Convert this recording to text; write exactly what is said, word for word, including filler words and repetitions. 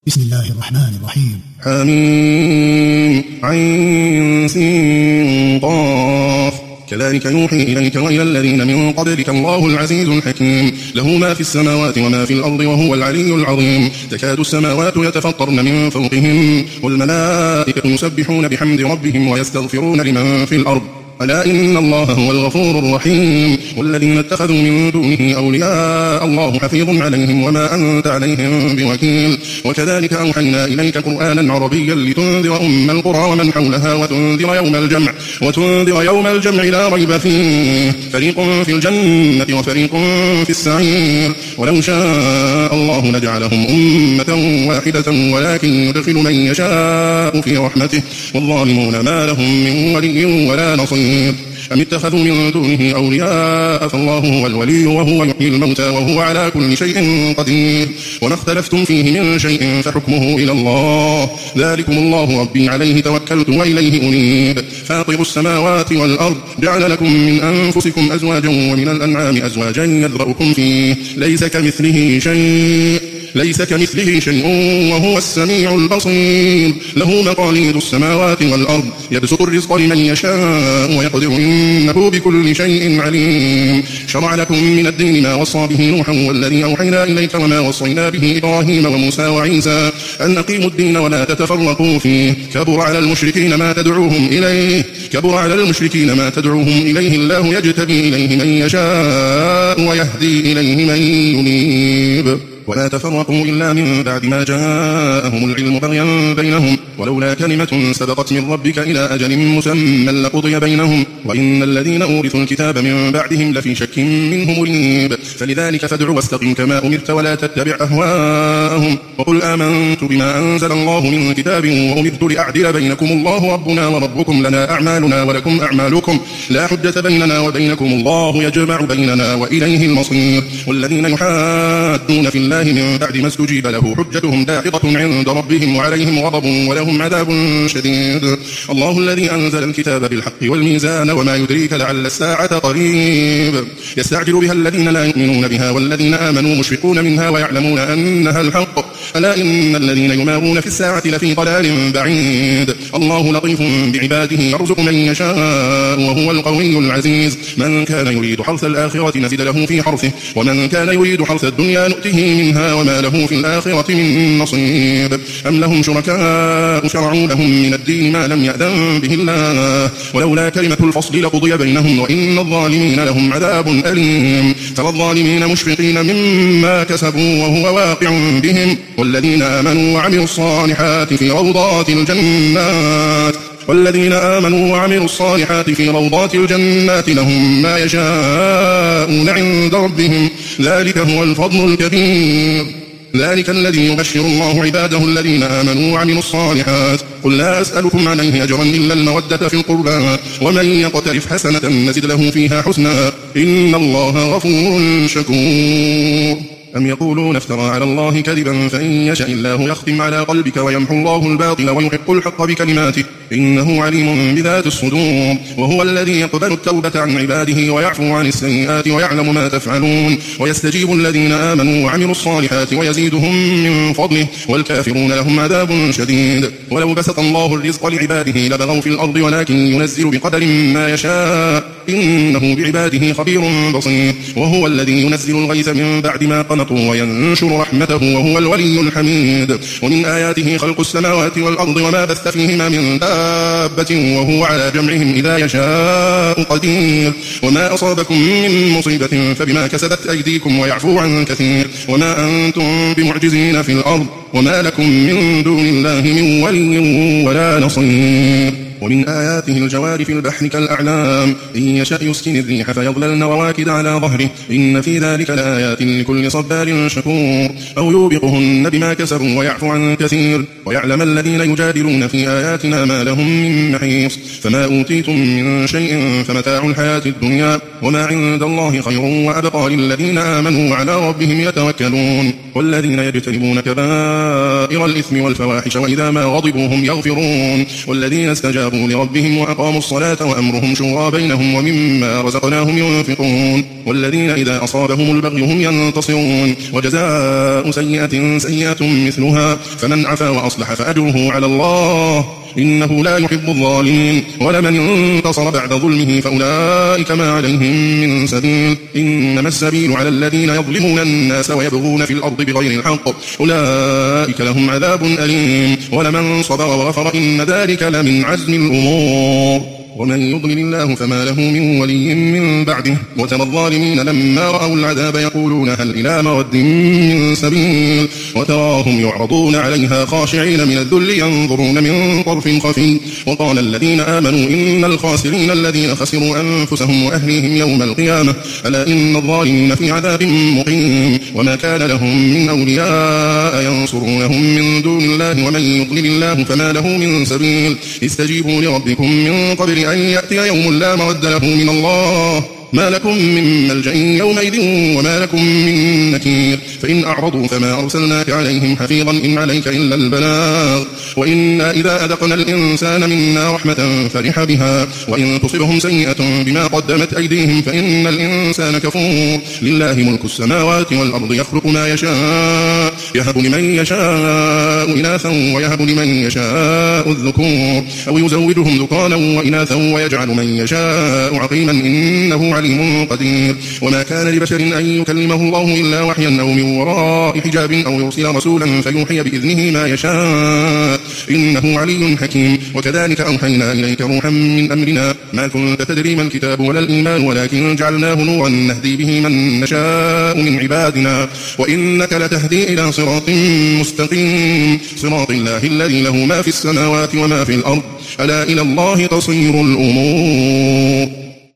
بسم الله الرحمن الرحيم. حميم عين سين قاف كذلك يوحي إليك وإلى الذين من قبلك الله العزيز الحكيم له ما في السماوات وما في الأرض وهو العلي العظيم تكاد السماوات يتفطرن من فوقهم والملائكة يسبحون بحمد ربهم ويستغفرون لمن في الأرض ألا إن الله هو الغفور الرحيم والذين اتخذوا من دونه أولياء الله حفيظ عليهم وما أنت عليهم بوكيل وكذلك أوحينا إليك قرآنا عربيا لتنذر أم القرى ومن حولها وتنذر يوم الجمع وتنذر يوم الجمع لا ريب فيه فريق في الجنة وفريق في السعير ولو شاء الله لجعلهم أمة واحدة ولكن يدخل من يشاء في رحمته والظالمون ما لهم من ولي ولا نصير أم اتخذوا من دونه أولياء فالله هو الولي وهو يحيي الموتى وهو على كل شيء قدير وما اختلفتم فيه من شيء فحكمه إلى الله ذلكم الله ربي عليه توكلت وإليه أنيب فاطر السماوات والأرض جعل لكم من أنفسكم أزواجا ومن الأنعام أزواجا يذرأكم فيه ليس كمثله شيء ليس كمثله شيء وهو السميع البصير له مقاليد السماوات والأرض يبسط الرزق لمن يشاء ويقدر إنه بكل شيء عليم شرع لكم من الدين ما وصى به نوحا والذي أوحينا إليك وما وصينا به إبراهيم وموسى وعيسى أن أقيموا الدين ولا تتفرقوا فيه كبر على المشركين ما تدعوهم إليه كبر على المشركين ما تدعوهم إليه الله يجتبي إليه من يشاء ويهدي إليه من ينيب ولا تفرقوا إلا من بعد ما جاءهم العلم بغيا بينهم ولولا كلمة سبقت من ربك إلى أجل مسمى لقضي بينهم وإن الذين أورثوا الكتاب من بعدهم لفي شك منه مريب فلذلك فادع واستقم كما أمرت ولا تتبع أهواءهم وقل آمنت بما أنزل الله من كتاب وأمرت لأعدل بينكم الله ربنا وربكم لنا أعمالنا ولكم أعمالكم لا حجة بيننا وبينكم الله يجمع بيننا وإليه المصير والذين يحادون في الله من بعد ما استجيب له حجتهم داحضة عند ربهم وعليهم غضب ولهم عذاب شديد الله الذي أنزل الكتاب بالحق والميزان وما يدريك لعل الساعة قريب يستعجل بها الذين لا يؤمنون بها والذين آمنوا مشفقون منها ويعلمون أنها الحق ألا إن الذين يمارون في الساعة لفي ضلال بعيد الله لطيف بعباده يرزق من يشاء وهو القوي العزيز من كان يريد حرث الآخرة نزد له في حرثه ومن كان يريد حرث الدنيا نؤته منها وما له في الآخرة من نصيب أم لهم شركاء شرعوا لهم من الدين ما لم يأذن به الله ولولا كلمة الفصل لقضي بينهم وإن الظالمين لهم عذاب أليم فالظالمين مشفقين مما كسبوا وهو واقع بهم والذين آمنوا وعملوا الصالحات في روضات الجنات والذين آمنوا وعملوا الصالحات في روضات الجنات لهم ما يشاءون عند ربهم ذلك هو الفضل الكبير ذلك الذي يبشر الله عباده الذين آمنوا وعملوا الصالحات قل لا أسألكم عليه أجرا إلا المودة في القربى ومن يقترف حسنة نزد له فيها حسنا إن الله غفور شكور أم يقولون افترى على الله كذبا فإن يشاء الله يختم على قلبك ويمحو الله الباطل ويحق الحق بكلماته إنه عليم بذات الصدور وهو الذي يقبل التوبة عن عباده ويعفو عن السيئات ويعلم ما تفعلون ويستجيب الذين آمنوا وعملوا الصالحات ويزيدهم من فضله والكافرون لهم عذاب شديد ولو بسط الله الرزق لعباده لبغوا في الأرض ولكن ينزل بقدر ما يشاء إنه بعباده خبير بصير وهو الذي ينزل الغيث من بعد ما قنطوا وينشر رحمته وهو الولي الحميد ومن آياته خلق السماوات والأرض وما بث فيهما من دابة وهو على جمعهم إذا يشاء قدير وما أصابكم من مصيبة فبما كسبت أيديكم ويعفو عن كثير وما أنتم بمعجزين في الأرض وما لكم من دون الله من ولي ولا نصير ومن آياته الجوار في البحر كالأعلام إن يشأ يسكن الريح فيظللن رواكد على ظهره إن في ذلك لآيات لكل صبار شكور أو يوبقهن بما كسبوا ويعفو عن كثير ويعلم الذين يجادلون في آياتنا ما لهم من محيص فما أوتيتم من شيء فمتاع الحياة الدنيا وما عند الله خير وأبقى للذين آمنوا وعلى ربهم يتوكلون والذين يجتنبون كبائر كبائر الإثم والفواحش وإذا ما غضبوا هم يغفرون والذين استجابوا لربهم وأقاموا الصلاة وأمرهم شورى بينهم ومما رزقناهم ينفقون والذين إذا أصابهم البغي هم ينتصرون وجزاء سيئة سيئة مثلها فمن عفا وأصلح فأجره على الله إنه لا يحب الظالمين ولمن انتصر بعد ظلمه فأولئك ما عليهم من سبيل إنما السبيل على الذين يظلمون الناس ويبغون في الأرض بغير الحق أولئك لهم عذاب أليم ولمن صبر وغفر إن ذلك لمن عزم الأمور ومن يضلل الله فما له من ولي من بعده وترى الظالمين لما رأوا العذاب يقولون هل إلى مرد من سبيل وتراهم يعرضون عليها خاشعين من الذل ينظرون من طرف خفي وقال الذين آمنوا إن الخاسرين الذين خسروا أنفسهم وأهليهم يوم القيامة ألا إن الظالمين في عذاب مقيم وما كان لهم من أولياء ينصرونهم من دون الله ومن يضلل الله فما له من سبيل استجيبوا لربكم من قبل أن يأتي يوم لا مرد له من الله ما لكم من ملجأ يومئذ وما لكم من نكير فإن أعرضوا فما أرسلناك عليهم حفيظا إن عليك إلا البلاغ وإنا إذا أذقنا الإنسان منا رحمة فرح بها وإن تصبهم سيئة بما قدمت أيديهم فإن الإنسان كفور لله ملك السماوات والأرض يخلق ما يشاء يهب لمن يشاء إناثا ويهب لمن يشاء الذكور أو يزودهم ذكرانا وإناثا ويجعل من يشاء عقيما إنه عليم قدير وما كان لبشر أن يكلمه الله إلا وحيا أو من وراء حجاب أو يرسل رسولا فيوحي بإذنه ما يشاء إنه علي حكيم وكذلك أوحينا إليك روحا من أمرنا ما كنت تدري ما الكتاب ولا الإيمان ولكن جعلناه نورا نهدي به من نشاء من عبادنا وإنك لتهدي إلى صراط مستقيم صراط الله الذي له ما في السماوات وما في الأرض ألا إلى الله تصير الأمور